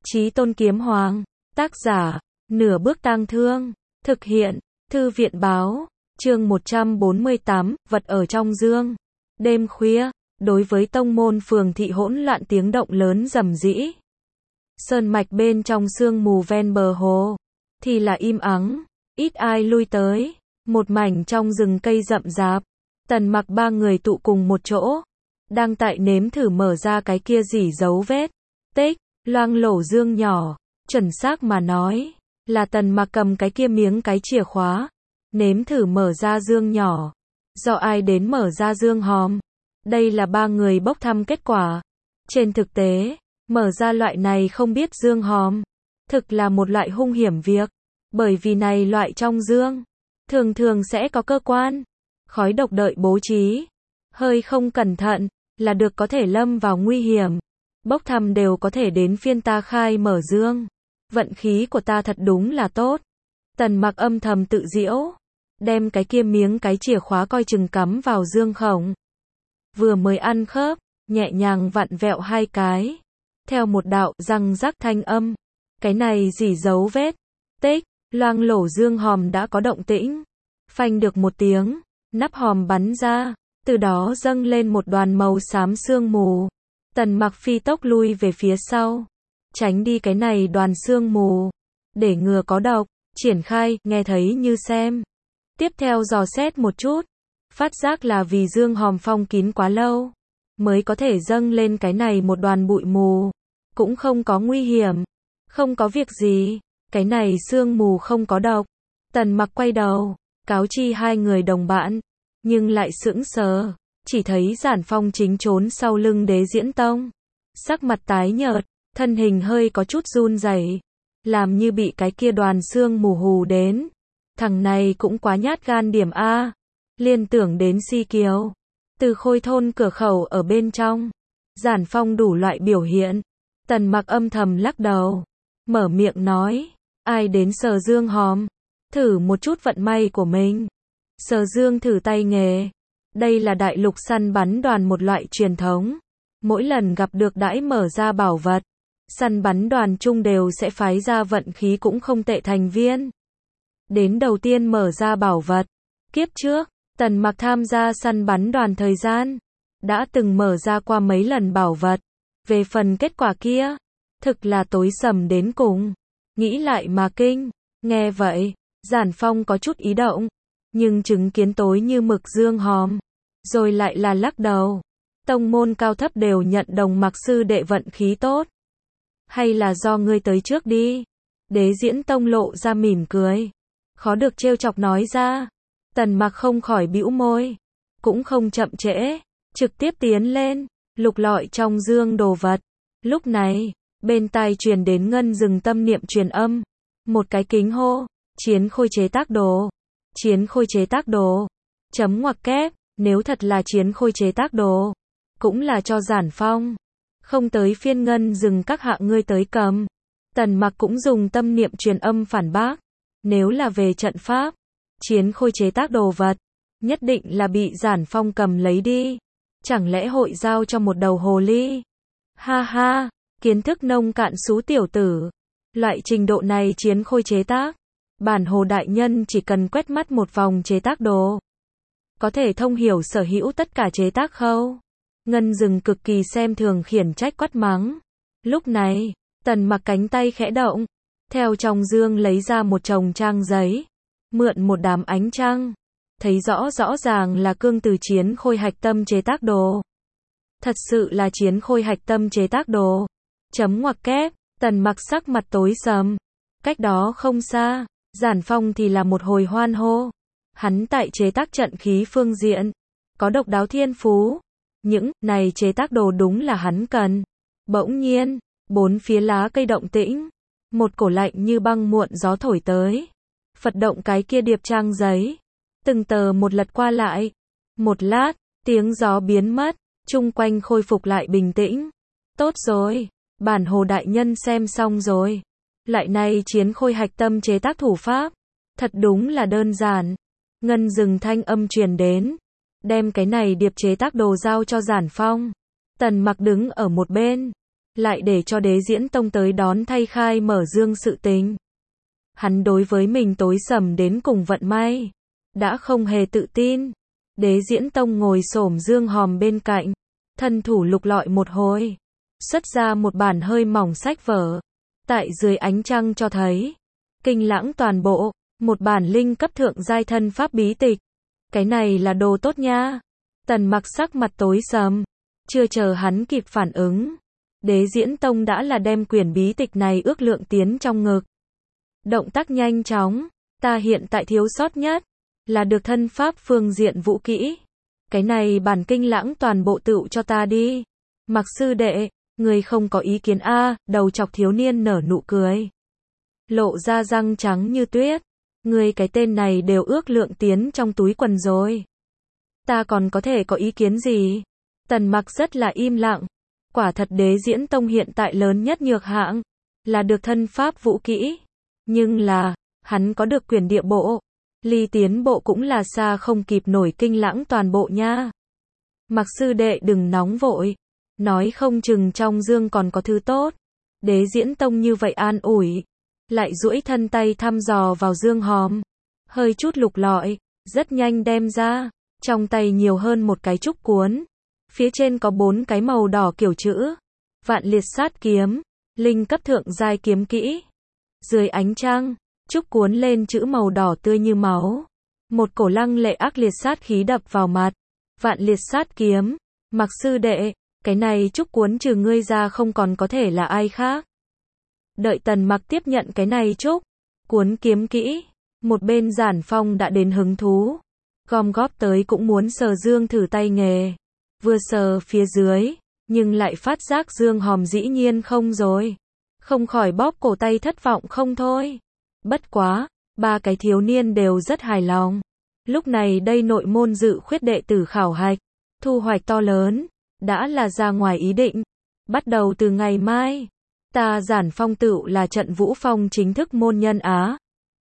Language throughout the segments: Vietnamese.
Chí Tôn Kiếm Hoàng. Tác giả, Nửa Bước Tang Thương. Thực hiện, Thư viện Báo. Chương 148, vật ở trong dương. Đêm khuya, đối với tông môn phường thị hỗn loạn tiếng động lớn rầm rĩ. Sơn mạch bên trong sương mù ven bờ hồ, thì là im ắng, ít ai lui tới. Một mảnh trong rừng cây rậm rạp, Tần Mặc ba người tụ cùng một chỗ, đang tại nếm thử mở ra cái kia rỉ dấu vết tích, loang lổ dương nhỏ. Chuẩn xác mà nói, là Tần Mặc cầm cái kia miếng cái chìa khóa, nếm thử mở ra dương nhỏ. Do ai đến mở ra dương hòm? Đây là ba người bốc thăm kết quả. Trên thực tế, mở ra loại này không biết dương hòm, thực là một loại hung hiểm việc. Bởi vì này loại trong dương, thường thường sẽ có cơ quan, khói độc đợi bố trí. Hơi không cẩn thận, là được có thể lâm vào nguy hiểm. Bốc thăm đều có thể đến phiên ta khai mở dương. Vận khí của ta thật đúng là tốt. Tần Mặc âm thầm tự giễu, đem cái kia miếng cái chìa khóa coi chừng cắm vào dương khổng. Vừa mới ăn khớp, nhẹ nhàng vặn vẹo hai cái. Theo một đạo răng rắc thanh âm, cái này rỉ dấu vết tích, loang lổ dương hòm đã có động tĩnh. Phanh được một tiếng, nắp hòm bắn ra, từ đó dâng lên một đoàn màu xám sương mù. Tần Mặc phi tốc lui về phía sau, tránh đi cái này đoàn sương mù, để ngừa có độc. Triển khai, nghe thấy như xem. Tiếp theo dò xét một chút, phát giác là vì dương hòm phong kín quá lâu, mới có thể dâng lên cái này một đoàn bụi mù. Cũng không có nguy hiểm, không có việc gì, cái này sương mù không có độc. Tần Mặc quay đầu, cáo chi hai người đồng bạn, nhưng lại sững sờ, chỉ thấy Giản Phong chính trốn sau lưng Đế Diễn Tông. Sắc mặt tái nhợt, thân hình hơi có chút run rẩy, làm như bị cái kia đoàn sương mù hù đến. Thằng này cũng quá nhát gan điểm a. Liên tưởng đến Si Kiều, từ Khôi thôn cửa khẩu ở bên trong, Giản Phong đủ loại biểu hiện. Tần Mặc âm thầm lắc đầu, mở miệng nói, ai đến sờ dương hòm, thử một chút vận may của mình. Sờ dương thử tay nghề, đây là đại lục săn bắn đoàn một loại truyền thống. Mỗi lần gặp được đãi mở ra bảo vật, săn bắn đoàn chung đều sẽ phái ra vận khí cũng không tệ thành viên đến đầu tiên mở ra bảo vật. Kiếp trước, Tần Mặc tham gia săn bắn đoàn thời gian, đã từng mở ra qua mấy lần bảo vật. Về phần kết quả kia, thực là tối sầm đến cùng. Nghĩ lại mà kinh. Nghe vậy, Giản Phong có chút ý động, nhưng chứng kiến tối như mực dương hòm, rồi lại là lắc đầu. Tông môn cao thấp đều nhận Đồng Mặc sư đệ vận khí tốt. Hay là do ngươi tới trước đi? Đế Diễn Tông lộ ra mỉm cười, khó được trêu chọc nói ra. Tần Mặc không khỏi bĩu môi, cũng không chậm trễ, trực tiếp tiến lên, lục lọi trong dương đồ vật. Lúc này, bên tai truyền đến ngân rừng tâm niệm truyền âm, một cái kính hô, chiến khôi chế tác đồ, chiến khôi chế tác đồ, chấm ngoặc kép, nếu thật là chiến khôi chế tác đồ, cũng là cho Giản Phong, không tới phiên ngân rừng các hạ ngươi tới cầm. Tần Mặc cũng dùng tâm niệm truyền âm phản bác, nếu là về trận pháp, chiến khôi chế tác đồ vật, nhất định là bị Giản Phong cầm lấy đi. Chẳng lẽ hội giao cho một đầu hồ ly? Ha ha, kiến thức nông cạn xú tiểu tử. Loại trình độ này chiến khôi chế tác, bản hồ đại nhân chỉ cần quét mắt một vòng chế tác đồ, có thể thông hiểu sở hữu tất cả chế tác khâu. Ngân rừng cực kỳ xem thường khiển trách quát mắng. Lúc này, Tần Mặc cánh tay khẽ động, theo trong dương lấy ra một chồng trang giấy, mượn một đám ánh trăng, thấy rõ ràng là cương từ chiến khôi hạch tâm chế tác đồ. Thật sự là chiến khôi hạch tâm chế tác đồ. Chấm ngoặc kép, Tần Mặc sắc mặt tối sầm. Cách đó không xa, Giản Phong thì là một hồi hoan hô. Hắn tại chế tác trận khí phương diện, có độc đáo thiên phú. Những này chế tác đồ đúng là hắn cần. Bỗng nhiên, bốn phía lá cây động tĩnh, một cổ lạnh như băng muộn gió thổi tới, phật động cái kia điệp trang giấy, từng tờ một lật qua lại. Một lát, tiếng gió biến mất, chung quanh khôi phục lại bình tĩnh. Tốt rồi, bản hồ đại nhân xem xong rồi. Lại này chiến khôi hạch tâm chế tác thủ pháp, thật đúng là đơn giản. Ngân rừng thanh âm truyền đến, đem cái này điệp chế tác đồ giao cho Giản Phong. Tần Mặc đứng ở một bên, lại để cho Đế Diễn Tông tới đón thay khai mở dương sự tình. Hắn đối với mình tối sầm đến cùng vận may, đã không hề tự tin. Đế Diễn Tông ngồi xổm dương hòm bên cạnh, thân thủ lục lọi một hồi, xuất ra một bản hơi mỏng sách vở, tại dưới ánh trăng cho thấy, kinh lãng toàn bộ, một bản linh cấp thượng giai thân pháp bí tịch. Cái này là đồ tốt nha. Tần Mặc sắc mặt tối sầm, chưa chờ hắn kịp phản ứng, Đế Diễn Tông đã là đem quyển bí tịch này ước lượng tiến trong ngực. Động tác nhanh chóng, ta hiện tại thiếu sót nhất là được thân pháp phương diện vũ kỹ. Cái này bản kinh lãng toàn bộ tựu cho ta đi. Mặc sư đệ, người không có ý kiến a? Đầu chọc thiếu niên nở nụ cười, lộ ra răng trắng như tuyết. Người cái tên này đều ước lượng tiến trong túi quần rồi. Ta còn có thể có ý kiến gì? Tần Mặc rất là im lặng. Quả thật Đế Diễn Tông hiện tại lớn nhất nhược hạng là được thân pháp vũ kỹ. Nhưng là, hắn có được quyền địa bộ. Ly tiến bộ cũng là xa không kịp nổi kinh lãng toàn bộ nha. Mặc sư đệ đừng nóng vội. Nói không chừng trong dương còn có thứ tốt. Đế Diễn Tông như vậy an ủi. Lại duỗi thân tay thăm dò vào dương hòm. Hơi chút lục lọi, rất nhanh đem ra. Trong tay nhiều hơn một cái trúc cuốn. Phía trên có 4 cái màu đỏ kiểu chữ. Vạn liệt sát kiếm, linh cấp thượng giai kiếm kỹ. Dưới ánh trăng, trúc cuốn lên chữ màu đỏ tươi như máu. Một cổ lăng lệ ác liệt sát khí đập vào mặt. Vạn liệt sát kiếm, Mặc sư đệ, cái này trúc cuốn trừ ngươi ra không còn có thể là ai khác. Đợi Tần Mặc tiếp nhận cái này trúc cuốn kiếm kỹ, một bên Giản Phong đã đến hứng thú, gom góp tới cũng muốn sờ dương thử tay nghề. Vừa sờ phía dưới, nhưng lại phát giác dương hòm dĩ nhiên không rồi. Không khỏi bóp cổ tay thất vọng không thôi. Bất quá, 3 cái thiếu niên đều rất hài lòng. Lúc này đây nội môn dự khuyết đệ tử khảo hạch, thu hoạch to lớn, đã là ra ngoài ý định. Bắt đầu từ ngày mai, ta Giản Phong tựu là Trận Vũ Phong chính thức môn nhân á.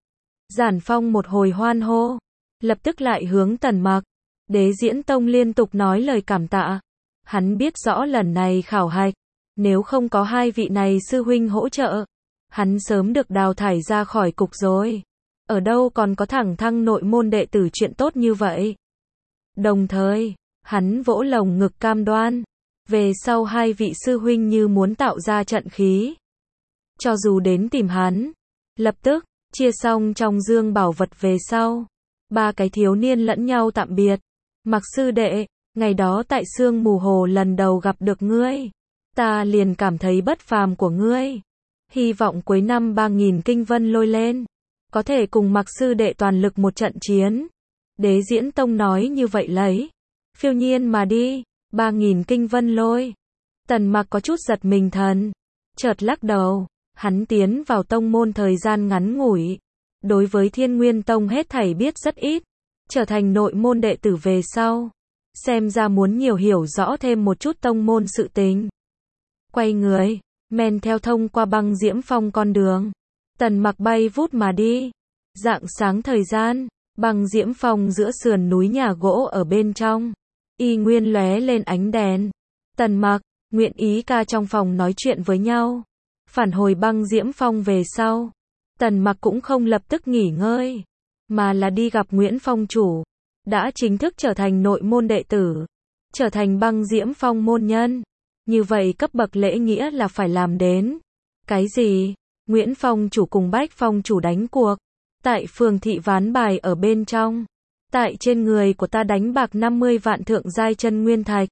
Giản Phong một hồi hoan hô, lập tức lại hướng Tần Mặc. Đế Diễn Tông liên tục nói lời cảm tạ. Hắn biết rõ lần này khảo hạch, nếu không có 2 vị này sư huynh hỗ trợ, hắn sớm được đào thải ra khỏi cục rồi. Ở đâu còn có thẳng thăng nội môn đệ tử chuyện tốt như vậy. Đồng thời, hắn vỗ lồng ngực cam đoan, về sau 2 vị sư huynh như muốn tạo ra trận khí. Cho dù đến tìm hắn, lập tức, chia xong trong dương bảo vật về sau. 3 cái thiếu niên lẫn nhau tạm biệt. Mặc sư đệ, ngày đó tại sương mù hồ lần đầu gặp được ngươi, ta liền cảm thấy bất phàm của ngươi. Hy vọng cuối năm 3000 kinh vân lôi lên, có thể cùng Mặc sư đệ toàn lực một trận chiến. Đế Diễn Tông nói như vậy lấy, phiêu nhiên mà đi, 3000 kinh vân lôi. Tần Mặc có chút giật mình thần, chợt lắc đầu, hắn tiến vào tông môn thời gian ngắn ngủi, đối với Thiên Nguyên Tông hết thảy biết rất ít. Trở thành nội môn đệ tử về sau, xem ra muốn nhiều hiểu rõ thêm một chút tông môn sự tình. Quay người, men theo thông qua băng diễm phong con đường, Tần Mặc bay vút mà đi. Rạng sáng thời gian, băng diễm phong giữa sườn núi nhà gỗ ở bên trong, y nguyên lóe lên ánh đèn. Tần Mặc, Nguyện Ý ca trong phòng nói chuyện với nhau. Phản hồi băng diễm phong về sau, Tần Mặc cũng không lập tức nghỉ ngơi, mà là đi gặp Nguyễn Phong chủ, đã chính thức trở thành nội môn đệ tử, trở thành băng diễm phong môn nhân. Như vậy cấp bậc lễ nghĩa là phải làm đến. Cái gì? Nguyễn Phong chủ cùng Bách Phong chủ đánh cuộc, tại phường thị ván bài ở bên trong, tại trên người của ta đánh bạc 50 vạn thượng giai chân nguyên thạch.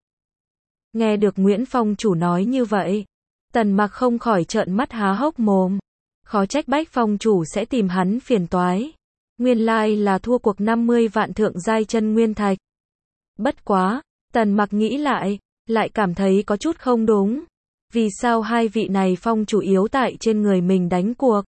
Nghe được Nguyễn Phong chủ nói như vậy, Tần Mặc không khỏi trợn mắt há hốc mồm, khó trách Bách Phong chủ sẽ tìm hắn phiền toái. Nguyên lai là thua cuộc 50 vạn thượng giai chân nguyên thạch. Bất quá, Tần Mặc nghĩ lại cảm thấy có chút không đúng. Vì sao 2 vị này phong chủ yếu tại trên người mình đánh cuộc?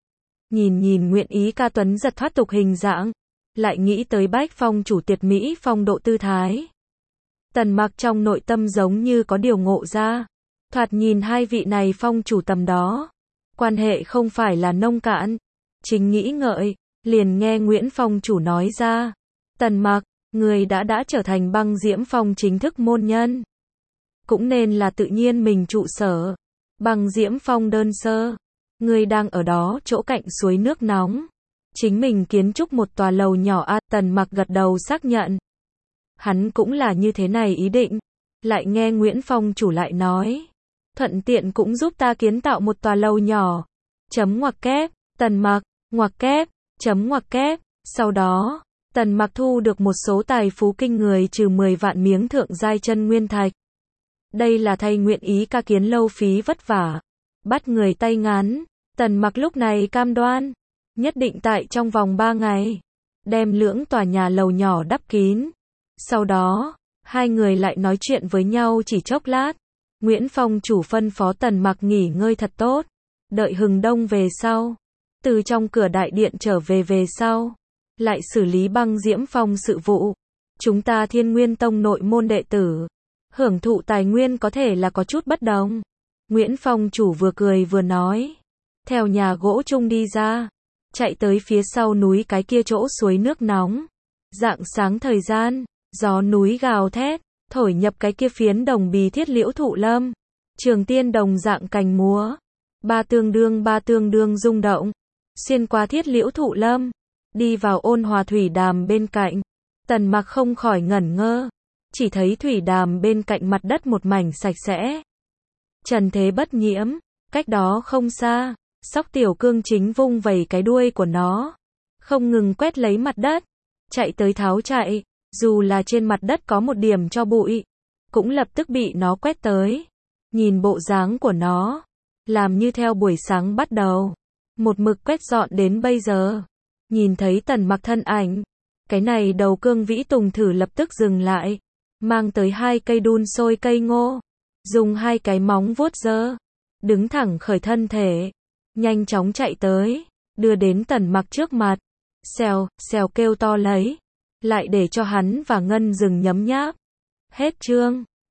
Nhìn Nguyện Ý ca tuấn giật thoát tục hình dạng, lại nghĩ tới Bách Phong chủ tuyệt mỹ phong độ tư thái. Tần Mặc trong nội tâm giống như có điều ngộ ra. Thoạt nhìn 2 vị này phong chủ tầm đó, quan hệ không phải là nông cạn. Chính nghĩ ngợi, liền nghe Nguyễn Phong chủ nói ra, Tần Mặc, người đã trở thành băng diễm phong chính thức môn nhân, cũng nên là tự nhiên mình trụ sở. Băng Diễm Phong đơn sơ. Ngươi đang ở đó chỗ cạnh suối nước nóng. Chính mình kiến trúc một tòa lầu nhỏ à, Tần Mặc gật đầu xác nhận. Hắn cũng là như thế này ý định. Lại nghe Nguyễn Phong chủ lại nói. Thuận tiện cũng giúp ta kiến tạo một tòa lầu nhỏ. Chấm ngoặc kép, Tần Mặc, ngoặc kép, chấm ngoặc kép. Sau đó, Tần Mặc thu được một số tài phú kinh người trừ 10 vạn miếng thượng giai chân nguyên thạch. Đây là thay nguyện ý ca kiến lâu phí vất vả. Bắt người tay ngắn, Tần Mặc lúc này cam đoan. Nhất định tại trong vòng 3 ngày. Đem lưỡng tòa nhà lầu nhỏ đắp kín. Sau đó, hai người lại nói chuyện với nhau chỉ chốc lát. Nguyễn Phong chủ phân phó Tần Mặc nghỉ ngơi thật tốt. Đợi hừng đông về sau. Từ trong cửa đại điện trở về sau. Lại xử lý Băng Diễm Phong sự vụ. Chúng ta Thiên Nguyên Tông nội môn đệ tử. Hưởng thụ tài nguyên có thể là có chút bất đồng. Nguyễn Phong chủ vừa cười vừa nói. Theo nhà gỗ chung đi ra. Chạy tới phía sau núi cái kia chỗ suối nước nóng. Rạng sáng thời gian. Gió núi gào thét. Thổi nhập cái kia phiến đồng bì thiết liễu thụ lâm. Trường tiên đồng dạng cành múa. Ba tương đương rung động. Xuyên qua thiết liễu thụ lâm. Đi vào ôn hòa thủy đàm bên cạnh. Tần Mặc không khỏi ngẩn ngơ. Chỉ thấy thủy đàm bên cạnh mặt đất một mảnh sạch sẽ. Trần thế bất nhiễm. Cách đó không xa. Sóc tiểu cương chính vung vẩy cái đuôi của nó. Không ngừng quét lấy mặt đất. Chạy tới tháo chạy. Dù là trên mặt đất có một điểm cho bụi. Cũng lập tức bị nó quét tới. Nhìn bộ dáng của nó. Làm như theo buổi sáng bắt đầu. Một mực quét dọn đến bây giờ. Nhìn thấy Tần Mặc thân ảnh. Cái này đầu cương vĩ tùng thử lập tức dừng lại. Mang tới 2 cây đun sôi cây ngô. Dùng 2 cái móng vuốt dơ. Đứng thẳng khởi thân thể. Nhanh chóng chạy tới. Đưa đến Tần Mặc trước mặt. Xèo, xèo kêu to lấy. Lại để cho hắn và Ngân dừng nhấm nháp. Hết chương.